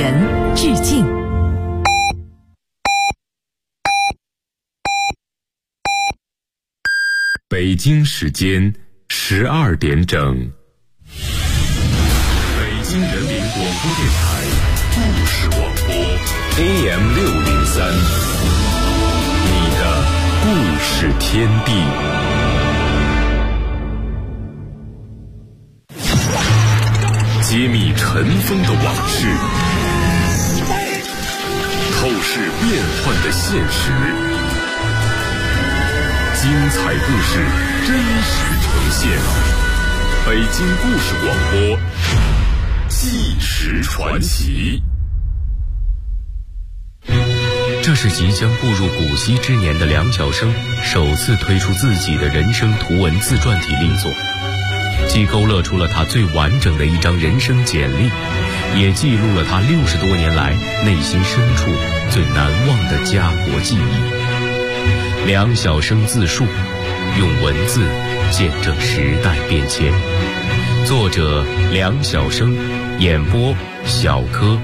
人致敬。 北京时间12点整，北京人民广播电台故事广播 AM603， 你的故事天地。揭秘尘封的往事，透视变幻的现实，精彩故事真实呈现。北京故事广播，纪实传奇。 这是即将步入古稀之年的梁晓声首次推出自己的人生图文自传体力作，既勾勒出了他最完整的一张人生简历，也记录了他60多年来内心深处最难忘的家国记忆。梁晓声自述，用文字见证时代变迁。作者梁晓声，演播小柯。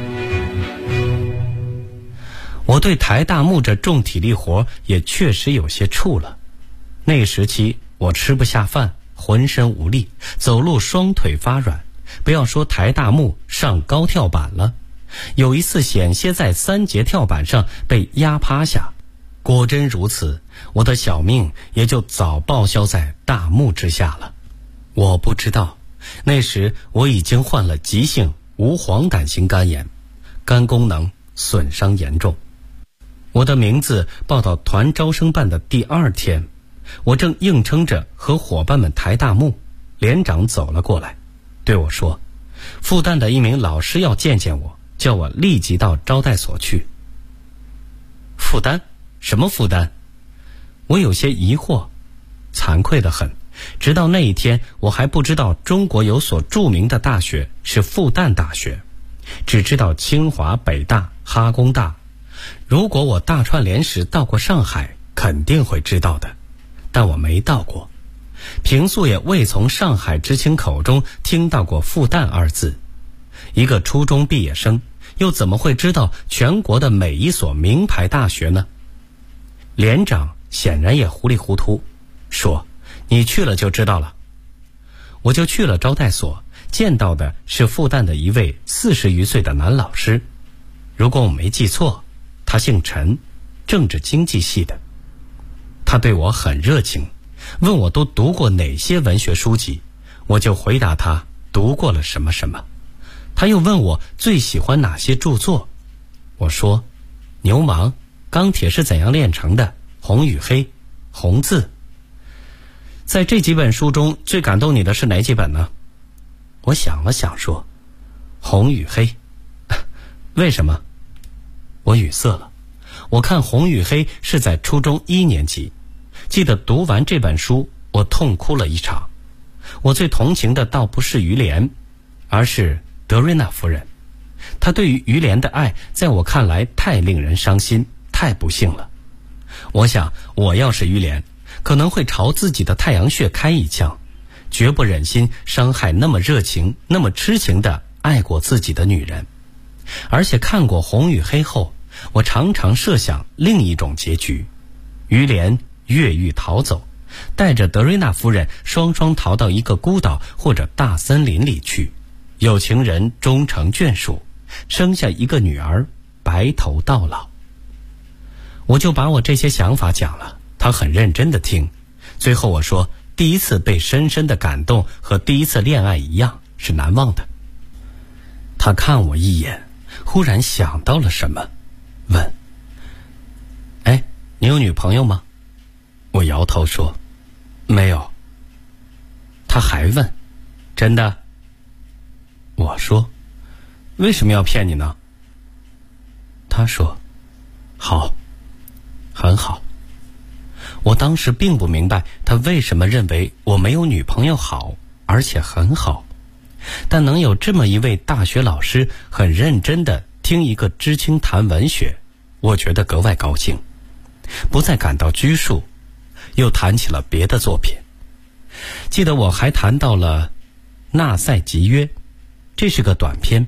我对抬大木这重体力活也确实有些怵了。那时期我吃不下饭，浑身无力，走路双腿发软，不要说抬大木上高跳板了，有一次险些在3节跳板上被压趴下。果真如此，我的小命也就早报销在大木之下了。我不知道，那时我已经患了急性无黄疸型肝炎，肝功能损伤严重。我的名字报到团招生办的第2天，我正硬撑着和伙伴们抬大木，连长走了过来，对我说，复旦的一名老师要见见我，叫我立即到招待所去。复旦？什么复旦？我有些疑惑，惭愧得很，直到那一天我还不知道中国有所著名的大学是复旦大学，只知道清华、北大、哈工大。如果我大串联时到过上海，肯定会知道的，但我没到过，平素也未从上海知青口中听到过复旦2字。一个初中毕业生又怎么会知道全国的每一所名牌大学呢？连长显然也糊里糊涂，说，你去了就知道了。我就去了招待所，见到的是复旦的一位40余岁的男老师，如果我没记错，他姓陈，政治经济系的。他对我很热情，问我都读过哪些文学书籍，我就回答他读过了什么什么。他又问我最喜欢哪些著作，我说，牛虻、钢铁是怎样炼成的、红与黑、红字。在这几本书中最感动你的是哪几本呢？我想了想说，红与黑。为什么？我语塞了。我看红与黑是在初中1年级，记得读完这本书我痛哭了一场。我最同情的倒不是于连，而是德瑞娜夫人。她对于于连的爱在我看来太令人伤心，太不幸了。我想我要是于连，可能会朝自己的太阳穴开一枪，绝不忍心伤害那么热情那么痴情的爱过自己的女人。而且看过红与黑后，我常常设想另一种结局，于连越狱逃走，带着德瑞娜夫人双双逃到一个孤岛或者大森林里去，有情人终成眷属，生下一个女儿，白头到老。我就把我这些想法讲了，他很认真地听。最后我说，第一次被深深的感动和第一次恋爱一样是难忘的。他看我一眼，忽然想到了什么，问，哎，你有女朋友吗？我摇头说，没有。他还问，真的？我说，为什么要骗你呢？他说，好，很好。我当时并不明白他为什么认为我没有女朋友好，而且很好，但能有这么一位大学老师很认真地听一个知青谈文学，我觉得格外高兴，不再感到拘束，又谈起了别的作品。记得我还谈到了《纳赛集约》，这是个短篇，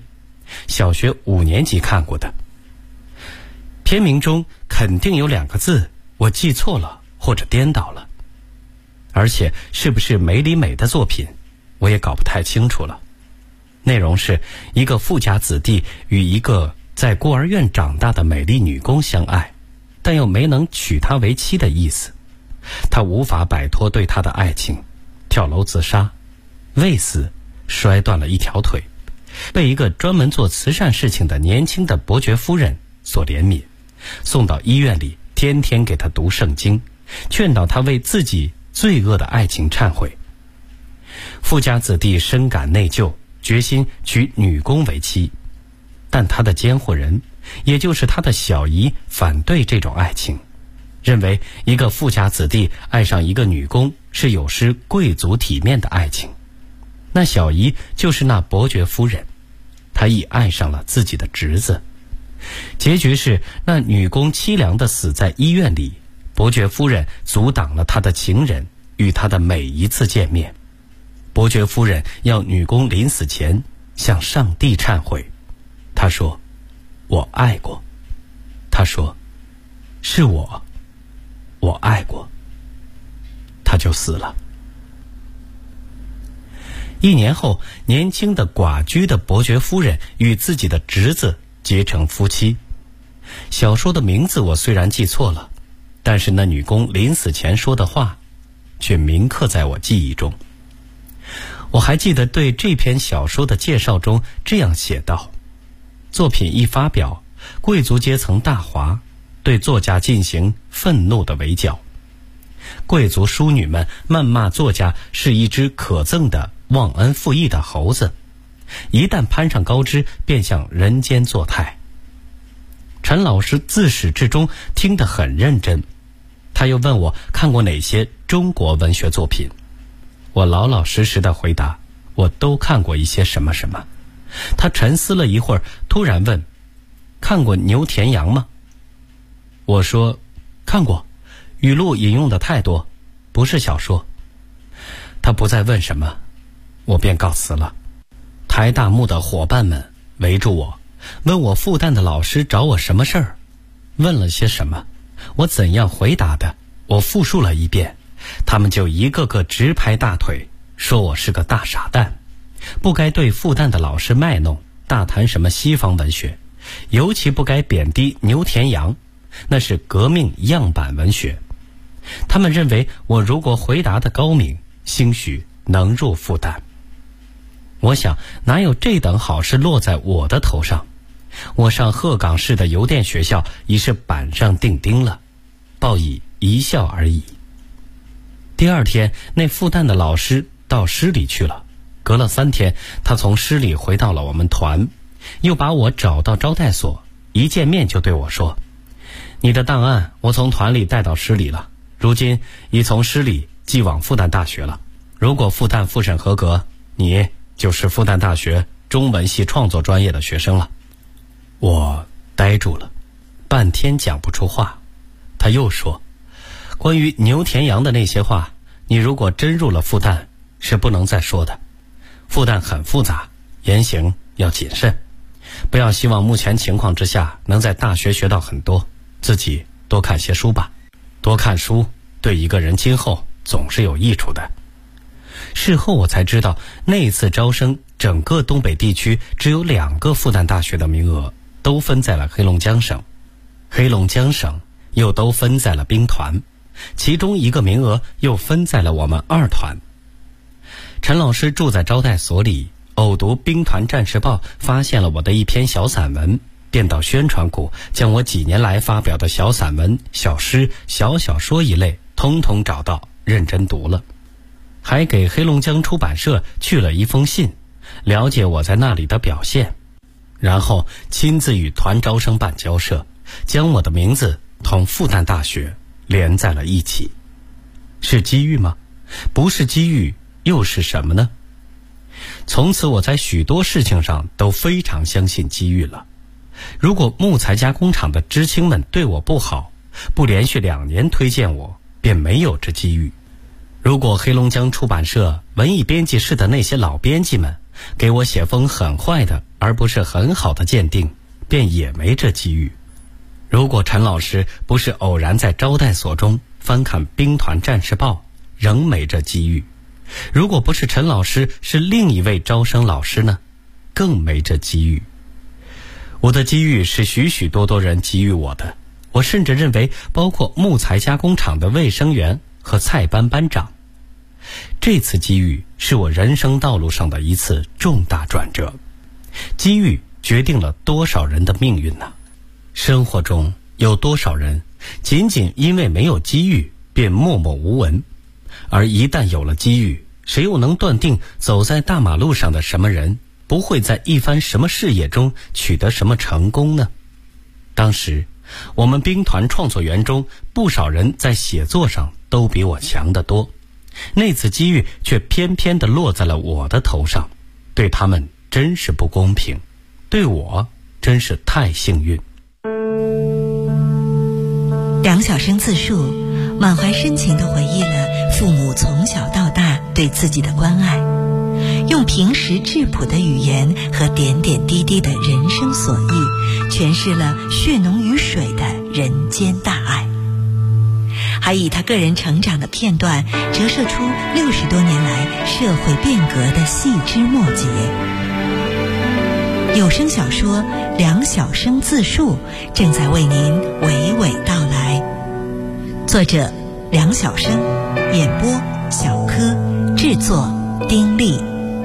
小学5年级看过的。片名中肯定有2个字，我记错了或者颠倒了，而且是不是梅里美的作品，我也搞不太清楚了。内容是一个富家子弟与一个在孤儿院长大的美丽女工相爱，但又没能娶她为妻的意思。他无法摆脱对她的爱情，跳楼自杀，未死摔断了一条腿，被一个专门做慈善事情的年轻的伯爵夫人所怜悯，送到医院里，天天给他读圣经，劝导他为自己罪恶的爱情忏悔。富家子弟深感内疚，决心娶女工为妻，但他的监护人，也就是他的小姨，反对这种爱情，认为一个富家子弟爱上一个女工是有失贵族体面的爱情。那小姨就是那伯爵夫人，她已爱上了自己的侄子。结局是那女工凄凉地死在医院里，伯爵夫人阻挡了她的情人与她的每一次见面。伯爵夫人要女工临死前向上帝忏悔，她说：我爱过。她说：是我爱过。她就死了。1年后，年轻的寡居的伯爵夫人与自己的侄子结成夫妻。小说的名字我虽然记错了，但是那女工临死前说的话却铭刻在我记忆中。我还记得对这篇小说的介绍中这样写道：作品一发表，贵族阶层大哗，对作家进行愤怒的围剿。贵族淑女们谩骂作家是一只可憎的忘恩负义的猴子，一旦攀上高枝，便向人间作态。陈老师自始至终听得很认真，他又问我看过哪些中国文学作品。我老老实实的回答，我都看过一些什么什么。他沉思了一会儿，突然问：看过牛田洋吗？我说看过，语录引用的太多，不是小说。他不再问什么，我便告辞了。台大木的伙伴们围住我，问我复旦的老师找我什么事儿，问了些什么，我怎样回答的，我复述了一遍。他们就一个个直拍大腿，说我是个大傻蛋，不该对复旦的老师卖弄，大谈什么西方文学，尤其不该贬低牛田洋，那是革命样板文学。他们认为我如果回答的高明，兴许能入复旦。我想哪有这等好事落在我的头上？我上鹤岗市的邮电学校已是板上钉钉了，报以一笑而已。第2天，那复旦的老师到师里去了。隔了3天，他从师里回到了我们团，又把我找到招待所，一见面就对我说：你的档案我从团里带到师里了，如今已从师里寄往复旦大学了。如果复旦复审合格，你就是复旦大学中文系创作专业的学生了。我呆住了，半天讲不出话。他又说：关于牛田洋的那些话，你如果真入了复旦，是不能再说的。复旦很复杂，言行要谨慎，不要希望目前情况之下能在大学学到很多，自己多看些书吧。多看书对一个人今后总是有益处的。事后我才知道，那一次招生，整个东北地区只有2个复旦大学的名额，都分在了黑龙江省，黑龙江省又都分在了兵团，其中1个名额又分在了我们2团。陈老师住在招待所里，偶读兵团战士报，发现了我的一篇小散文，便到宣传库将我几年来发表的小散文、小诗、小小说一类通通找到，认真读了，还给黑龙江出版社去了一封信，了解我在那里的表现，然后亲自与团招生办交涉，将我的名字同复旦大学连在了一起。是机遇吗？不是机遇又是什么呢？从此我在许多事情上都非常相信机遇了。如果木材加工厂的知青们对我不好，不连续2年推荐我，便没有这机遇。如果黑龙江出版社文艺编辑室的那些老编辑们给我写封很坏的而不是很好的鉴定，便也没这机遇。如果陈老师不是偶然在招待所中翻看兵团战士报，仍没这机遇。如果不是陈老师是另一位招生老师呢，更没这机遇。我的机遇是许许多多人给予我的，我甚至认为包括木材加工厂的卫生员和菜班班长。这次机遇是我人生道路上的一次重大转折，机遇决定了多少人的命运呢？生活中有多少人仅仅因为没有机遇便默默无闻，而一旦有了机遇，谁又能断定走在大马路上的什么人不会在一番什么事业中取得什么成功呢？当时我们兵团创作员中不少人在写作上都比我强得多，那次机遇却偏偏地落在了我的头上，对他们真是不公平，对我真是太幸运。 梁晓声自述，满怀深情地回忆了父母从小到大对自己的关爱，用平实质朴的语言和点点滴滴的人生所遇，诠释了血浓于水的人间大爱，还以他个人成长的片段折射出60多年来社会变革的细枝末节。有声小说《梁晓声自述》正在为您娓娓道来，作者梁晓声，演播小柯，制作丁力。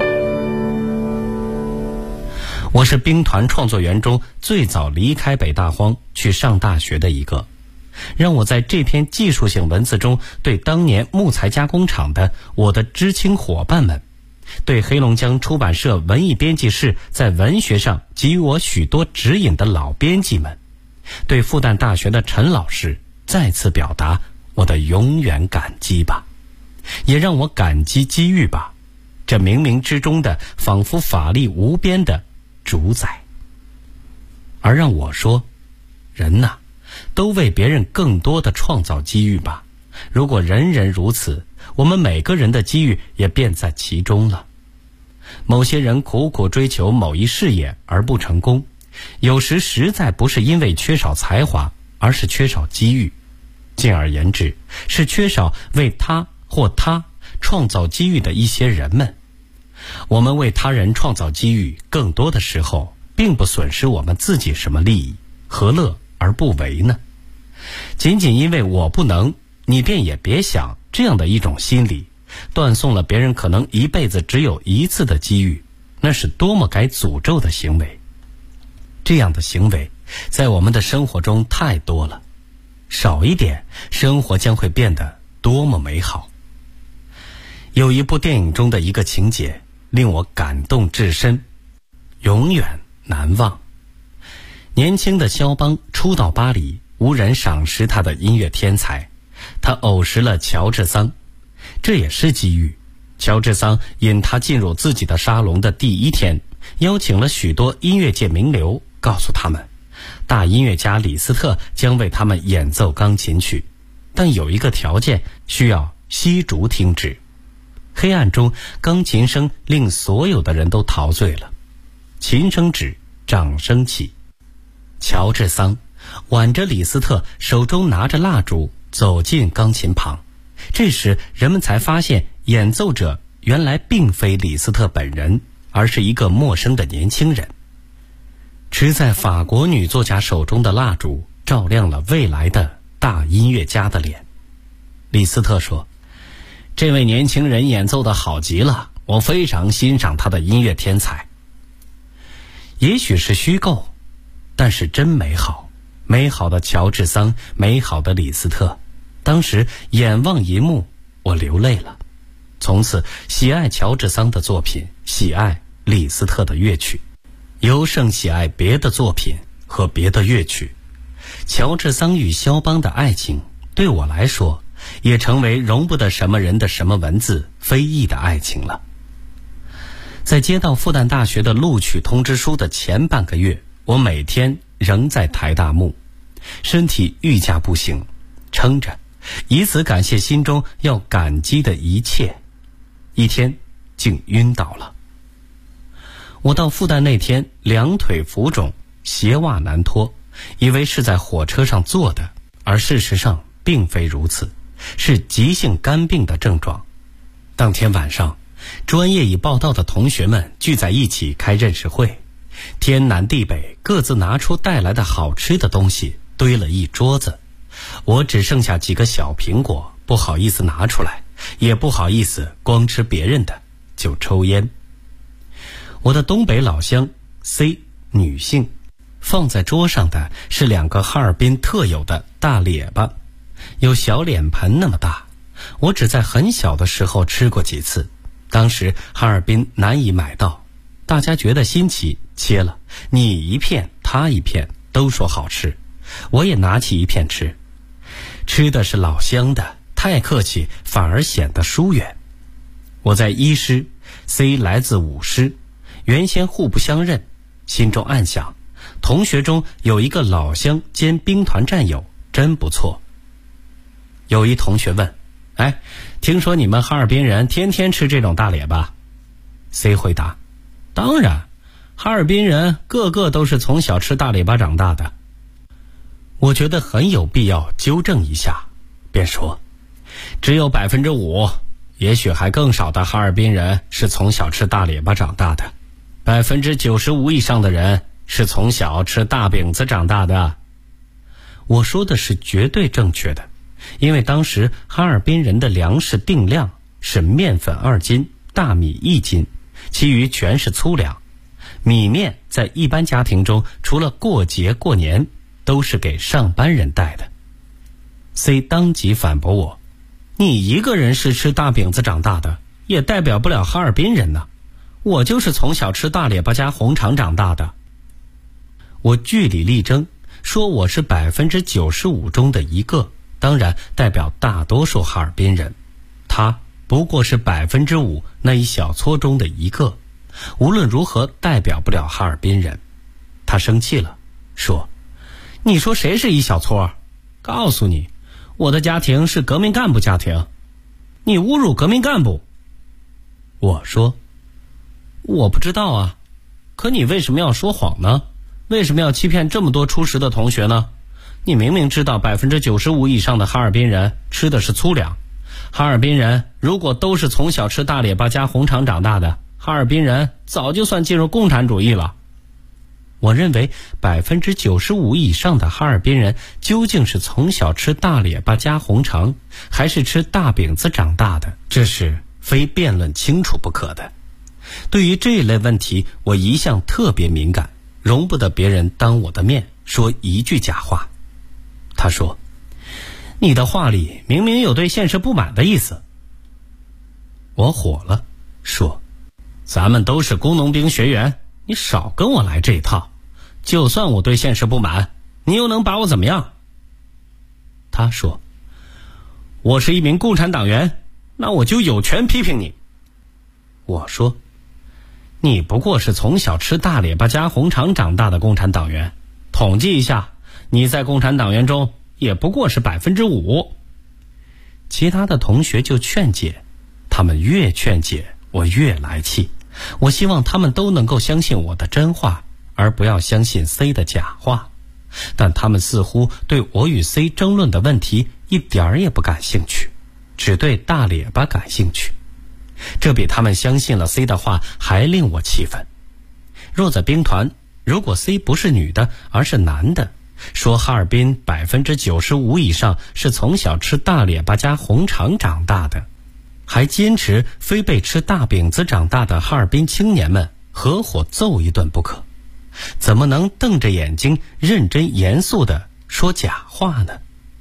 我是兵团创作员中最早离开北大荒去上大学的一个，让我在这篇技术性文字中对当年木材加工厂的我的知青伙伴们，对黑龙江出版社文艺编辑室在文学上给予我许多指引的老编辑们，对复旦大学的陈老师再次表达我的永远感激吧，也让我感激机遇吧，这冥冥之中的仿佛法力无边的主宰。而让我说，人呐，都为别人更多的创造机遇吧。如果人人如此，我们每个人的机遇也便在其中了。某些人苦苦追求某一事业而不成功，有时实在不是因为缺少才华，而是缺少机遇。进而言之，是缺少为他或他创造机遇的一些人们。我们为他人创造机遇，更多的时候并不损失我们自己什么利益，何乐而不为呢？仅仅因为我不能，你便也别想，这样的一种心理断送了别人可能一辈子只有一次的机遇，那是多么该诅咒的行为。这样的行为在我们的生活中太多了，少一点，生活将会变得多么美好。有一部电影中的一个情节令我感动至深，永远难忘。年轻的肖邦初到巴黎，无人赏识他的音乐天才，他偶识了乔治桑，这也是机遇。乔治桑引他进入自己的沙龙的第一天，邀请了许多音乐界名流，告诉他们大音乐家李斯特将为他们演奏钢琴曲，但有一个条件，需要吸竹听旨。黑暗中，钢琴声令所有的人都陶醉了，琴声止，掌声起。乔治桑挽着李斯特，手中拿着蜡烛，走进钢琴旁。这时人们才发现，演奏者原来并非李斯特本人，而是一个陌生的年轻人。持在法国女作家手中的蜡烛照亮了未来的大音乐家的脸。李斯特说，这位年轻人演奏得好极了，我非常欣赏他的音乐天才。也许是虚构，但是真美好，美好的乔治桑，美好的李斯特。当时眼望银幕，我流泪了。从此喜爱乔治桑的作品，喜爱李斯特的乐曲，尤甚喜爱别的作品和别的乐曲。乔治桑与肖邦的爱情对我来说也成为容不得什么人的什么文字非议的爱情了。在接到复旦大学的录取通知书的前半个月，我每天仍在台大墓，身体愈加不行，撑着，以此感谢心中要感激的一切。一天竟晕倒了。 我到复旦那天两腿浮肿，鞋袜难脱，以为是在火车上做的，而事实上并非如此，是急性肝病的症状。当天晚上，专业已报到的同学们聚在一起开认识会，天南地北各自拿出带来的好吃的东西，堆了一桌子。我只剩下几个小苹果，不好意思拿出来，也不好意思光吃别人的，就抽烟。我的东北老乡 C 女性，放在桌上的是2个哈尔滨特有的大列巴，有小脸盆那么大。我只在很小的时候吃过几次，当时哈尔滨难以买到，大家觉得新奇，切了你一片他一片，都说好吃，我也拿起一片吃。吃的是老乡的，太客气反而显得疏远。我在1师， C 来自5师，原先互不相认，心中暗想，同学中有一个老乡兼兵团战友，真不错。有一同学问，听说你们哈尔滨人天天吃这种大列巴？ C 回答，当然，哈尔滨人个个都是从小吃大列巴长大的。我觉得很有必要纠正一下，便说，只有 5%， 也许还更少的哈尔滨人是从小吃大列巴长大的， 95% 以上的人是从小吃大饼子长大的。我说的是绝对正确的，因为当时哈尔滨人的粮食定量是面粉2斤，大米1斤，其余全是粗粮。米面在一般家庭中，除了过节过年，都是给上班人带的。 C 当即反驳我，你一个人是吃大饼子长大的，也代表不了哈尔滨人呢，我就是从小吃大列巴加红肠长大的。我据理力争，说我是 95% 中的一个，当然代表大多数哈尔滨人，他不过是 5% 那一小撮中的一个，无论如何代表不了哈尔滨人。他生气了，说，你说谁是一小撮？告诉你，我的家庭是革命干部家庭，你侮辱革命干部。我说，我不知道啊，可你为什么要说谎呢？为什么要欺骗这么多初识的同学呢？你明明知道 95% 以上的哈尔滨人吃的是粗粮，哈尔滨人如果都是从小吃大列巴加红肠长大的，哈尔滨人早就算进入共产主义了。我认为 95% 以上的哈尔滨人究竟是从小吃大列巴加红肠，还是吃大饼子长大的，这是非辩论清楚不可的。对于这一类问题，我一向特别敏感，容不得别人当我的面说一句假话。他说，你的话里明明有对现实不满的意思。我火了，说，咱们都是工农兵学员，你少跟我来这一套，就算我对现实不满，你又能把我怎么样？他说，我是一名共产党员，那我就有权批评你。我说，你不过是从小吃大列巴加红肠长大的共产党员，统计一下，你在共产党员中也不过是 5%。 其他的同学就劝解，他们越劝解我越来气，我希望他们都能够相信我的真话，而不要相信 C 的假话。但他们似乎对我与 C 争论的问题一点儿也不感兴趣，只对大列巴感兴趣。这比他们相信了 C 的话还令我气愤。若在兵团，如果 C 不是女的而是男的，说哈尔滨 95% 以上是从小吃大列巴加红肠长大的，还坚持非被吃大饼子长大的哈尔滨青年们合伙揍一顿不可，怎么能瞪着眼睛认真严肃地说假话呢？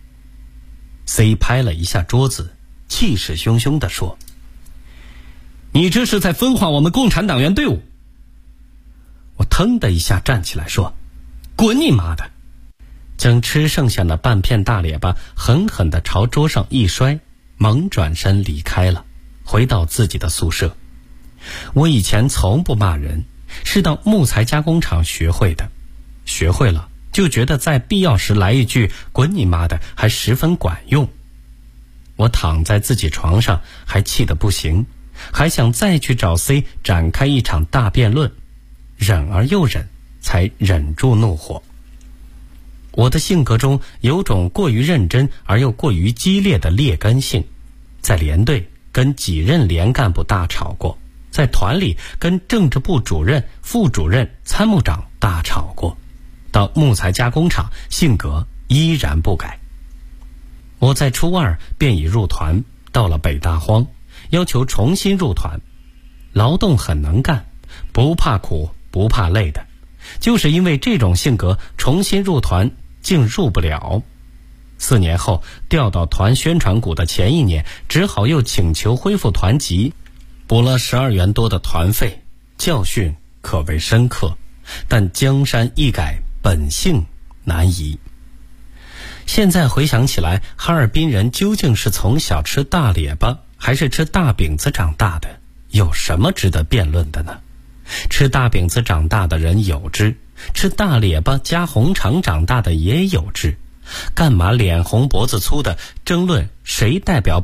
C 拍了一下桌子，气势汹汹地说，你这是在分化我们共产党员队伍。我腾的一下站起来说，滚你妈的，将吃剩下的半片大列巴狠狠地朝桌上一摔，猛转身离开了，回到自己的宿舍。我以前从不骂人，是到木材加工厂学会的，学会了就觉得在必要时来一句滚你妈的还十分管用。我躺在自己床上还气得不行，还想再去找 C 展开一场大辩论， 忍而又忍，才忍住怒火。我的性格中有种过于认真而又过于激烈的劣根性，在连队跟几任连干部大吵过，在团里跟政治部主任、副主任、参谋长大吵过，到木材加工厂性格依然不改。我在初二便已入团，到了北大荒，要求重新入团。劳动很能干，不怕苦不怕累的，就是因为这种性格，重新入团竟入不了。4年后调到团宣传股的前1年，只好又请求恢复团籍，补了12元多的团费，教训可谓深刻，但江山易改，本性难移。现在回想起来，哈尔滨人究竟是从小吃大列巴还是吃大饼子长大的，有什么值得辩论的呢？吃大饼子长大的人有之，吃大列巴加红肠长大的也有之，干嘛脸红脖子粗的争论谁代表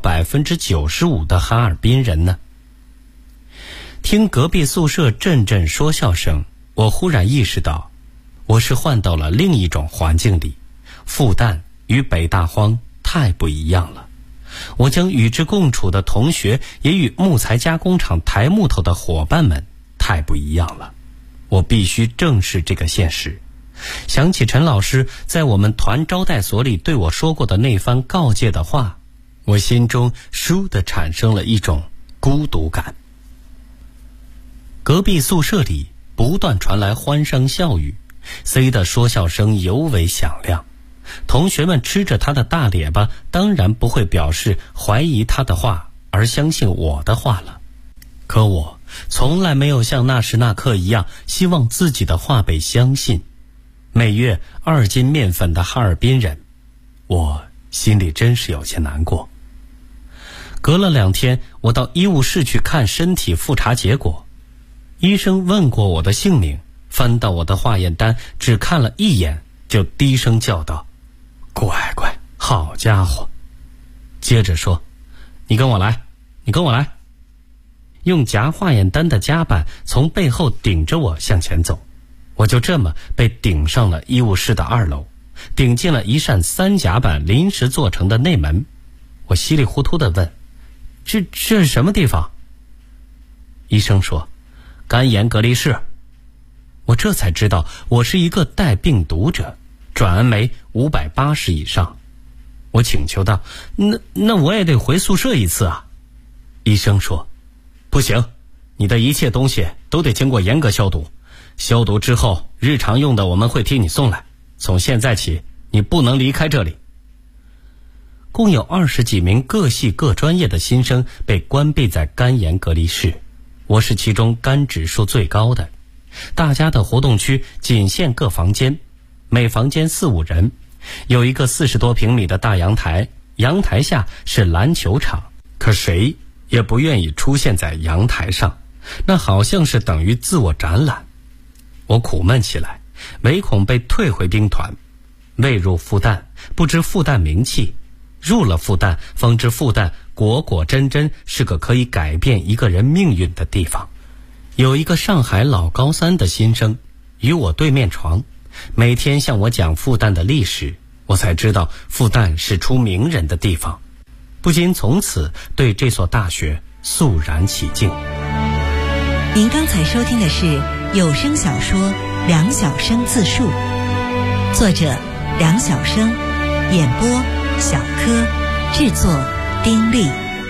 95%的哈尔滨人呢？听隔壁宿舍阵阵说笑声，我忽然意识到，我是换到了另一种环境里，复旦与北大荒太不一样了。我将与之共处的同学也与木材加工厂抬木头的伙伴们太不一样了，我必须正视这个现实。想起陈老师在我们团招待所里对我说过的那番告诫的话，我心中倏地产生了一种孤独感。隔壁宿舍里不断传来欢声笑语，C 的说笑声尤为响亮。同学们吃着他的大列巴，当然不会表示怀疑他的话而相信我的话了。可我从来没有像那时那刻一样希望自己的话被相信。每月2斤面粉的哈尔滨人，我心里真是有些难过。隔了2天，我到医务室去看身体复查结果，医生问过我的姓名，翻到我的化验单，只看了一眼就低声叫道：乖乖，好家伙！接着说：你跟我来，你跟我来。用夹化验单的夹板从背后顶着我向前走，我就这么被顶上了医务室的2楼，顶进了一扇3夹板临时做成的内门。我稀里糊涂地问：这是什么地方？医生说：肝炎隔离室。我这才知道我是一个带病毒者，转氨酶580以上。我请求道：那我也得回宿舍一次啊。医生说：不行，你的一切东西都得经过严格消毒，消毒之后日常用的我们会替你送来，从现在起你不能离开这里。共有20几名各系各专业的新生被关闭在肝炎隔离室，我是其中肝指数最高的。大家的活动区仅限各房间，每房间4、5人，有一个40多平米的大阳台，阳台下是篮球场，可谁也不愿意出现在阳台上，那好像是等于自我展览。我苦闷起来，唯恐被退回兵团。未入复旦，不知复旦名气；入了复旦，方知复旦果果真真是个可以改变一个人命运的地方。有一个上海老高3的新生与我对面床，每天向我讲复旦的历史，我才知道复旦是出名人的地方，不禁从此对这所大学肃然起敬。 您刚才收听的是有声小说《梁晓声自述》，作者梁晓声，演播小柯，制作丁力。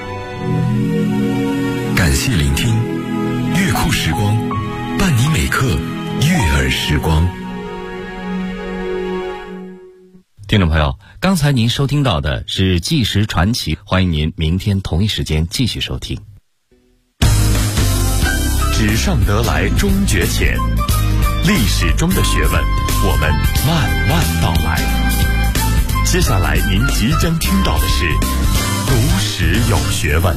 感谢聆听，乐库时光，伴你每刻悦耳时光。 听众朋友，刚才您收听到的是纪实传奇，欢迎您明天同一时间继续收听。 纸上得来终觉浅，历史中的学问，我们慢慢道来。接下来您即将听到的是读史有学问。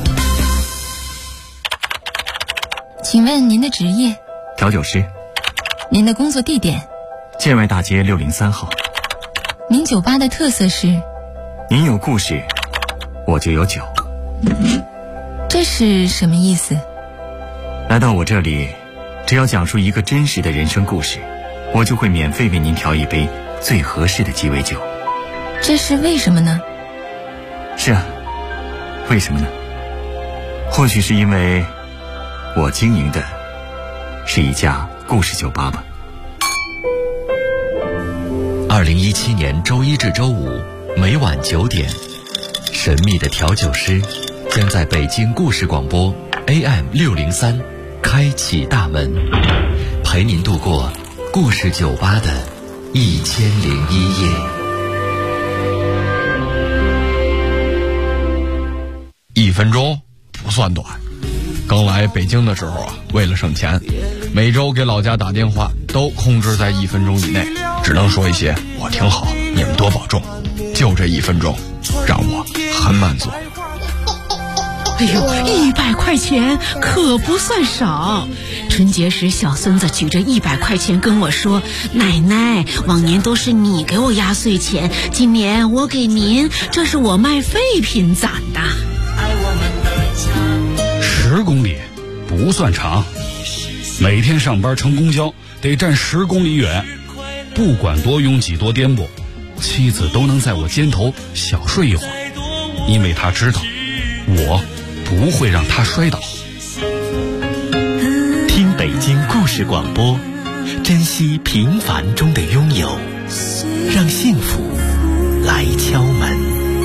请问您的职业？ 调酒师。 您的工作地点？ 建外大街603号。 您酒吧的特色是？ 您有故事，我就有酒。 这是什么意思？ 来到我这里， 只要讲述一个真实的人生故事，我就会免费为您调一杯最合适的鸡尾酒。 这是为什么呢？ 是啊，为什么呢？或许是因为我经营的是一家故事酒吧吧。 2017年周一至周五每晚9点，神秘的调酒师将在北京故事广播 AM603开启大门，陪您度过故事酒吧的1001夜。 1分钟不算短。刚来北京的时候啊，为了省钱，每周给老家打电话都控制在1分钟以内，只能说一些我挺好，你们多保重。就这1分钟，让我很满足。 哎呦，100块钱可不算少。春节时，小孙子举着100块钱跟我说：“奶奶，往年都是你给我压岁钱，今年我给您，这是我卖废品攒的。 ”10公里不算长，每天上班乘公交得站10公里远，不管多拥挤多颠簸，妻子都能在我肩头小睡一会儿，因为她知道我不会让她摔倒。 听北京故事广播，珍惜平凡中的拥有，让幸福来敲门。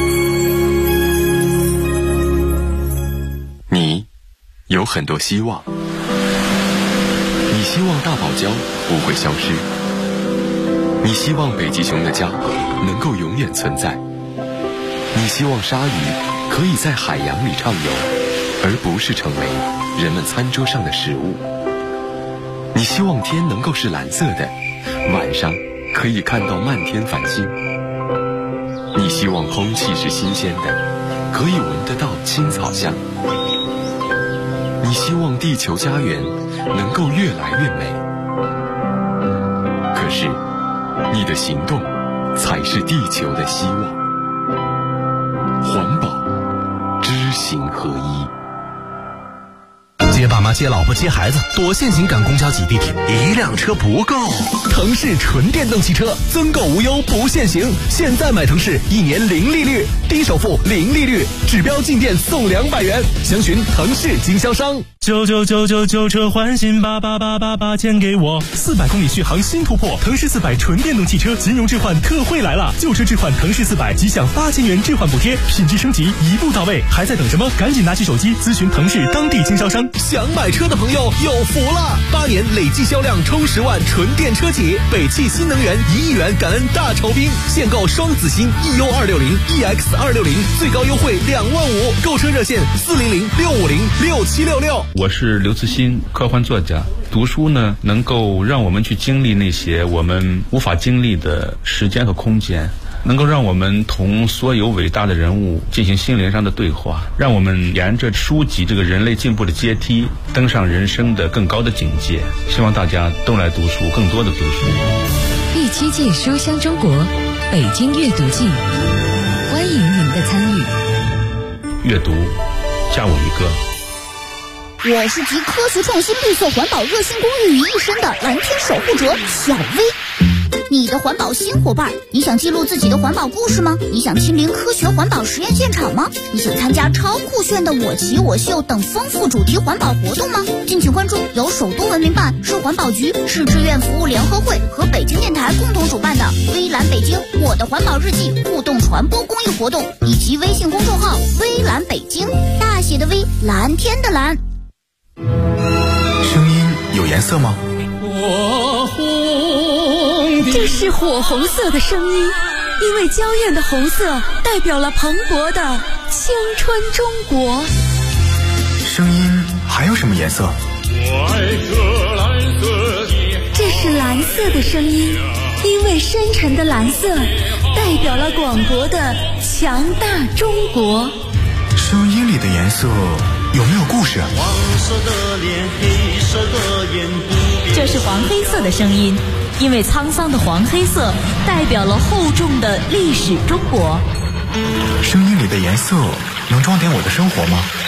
你有很多希望，你希望大堡礁不会消失，你希望北极熊的家能够永远存在，你希望鲨鱼可以在海洋里畅游，而不是成为人们餐桌上的食物，你希望天能够是蓝色的，晚上可以看到漫天繁星，你希望空气是新鲜的，可以闻得到青草香，你希望地球家园能够越来越美，可是你的行动才是地球的希望。环保，知行合一。 接爸妈接老婆接孩子，多限行赶公交挤地铁，1辆车不够。腾势纯电动汽车增购无忧不限行，现在买腾势1年0利率，低首付0利率，指标进店送200元，详询腾势经销商。 99999车换新8888钱给我，400公里续航新突破，腾势400纯电动汽车金融置换特惠来了，旧车置换腾势400即享8000元置换补贴，品质升级一步到位，还在等什么？赶紧拿起手机咨询腾势当地经销商。 想买车的朋友有福了，8年累计销量冲10万纯电车企，北汽新能源1亿元感恩大酬宾，现购双子星 EU260、EX260，最高优惠2万5，购车热线400-650-6766。 我是刘慈欣，科幻作家。读书呢，能够让我们去经历那些我们无法经历的时间和空间，能够让我们同所有伟大的人物进行心灵上的对话，让我们沿着书籍这个人类进步的阶梯，登上人生的更高的境界。希望大家都来读书，更多的读书。 第7届书香中国北京阅读季，欢迎您的参与。 阅读，加我一个。 我是集科学创新、绿色环保、热心公益于一身的蓝天守护者小薇。你的环保新伙伴，你想记录自己的环保故事吗？你想亲临科学环保实验现场吗？你想参加超酷炫的我骑我秀等丰富主题环保活动吗？敬请关注由首都文明办、市环保局、市志愿服务联合会和北京电台共同主办的微蓝北京我的环保日记互动传播公益活动，以及微信公众号微蓝北京，大写的微，蓝天的蓝。 声音有颜色吗？ 这是火红色的声音，因为娇艳的红色代表了蓬勃的青春中国。 声音还有什么颜色？ 这是蓝色的声音，因为深沉的蓝色代表了广博的强大中国。 声音里的颜色有没有故事？ 黄色的脸，黑色的眼， 这是黄黑色的声音，因为沧桑的黄黑色代表了厚重的历史中国。 声音里的颜色能装点我的生活吗？